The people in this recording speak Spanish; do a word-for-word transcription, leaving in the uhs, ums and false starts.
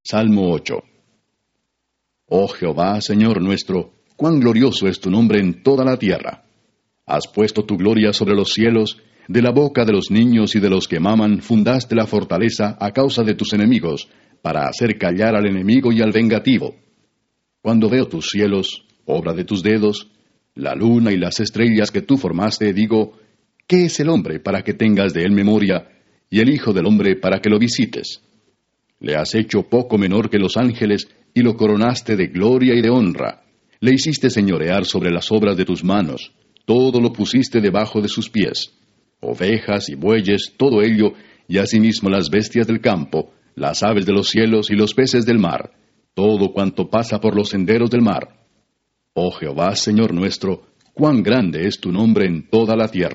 Salmo ocho. Oh Jehová, Señor nuestro, cuán glorioso es tu nombre en toda la tierra. Has puesto tu gloria sobre los cielos, de la boca de los niños y de los que maman fundaste la fortaleza a causa de tus enemigos, para hacer callar al enemigo y al vengativo. Cuando veo tus cielos, obra de tus dedos, la luna y las estrellas que tú formaste, digo, ¿qué es el hombre para que tengas de él memoria, y el hijo del hombre para que lo visites? Le has hecho poco menor que los ángeles, y lo coronaste de gloria y de honra. Le hiciste señorear sobre las obras de tus manos, todo lo pusiste debajo de sus pies. Ovejas y bueyes, todo ello, y asimismo las bestias del campo, las aves de los cielos y los peces del mar, todo cuanto pasa por los senderos del mar. Oh Jehová, Señor nuestro, cuán grande es tu nombre en toda la tierra.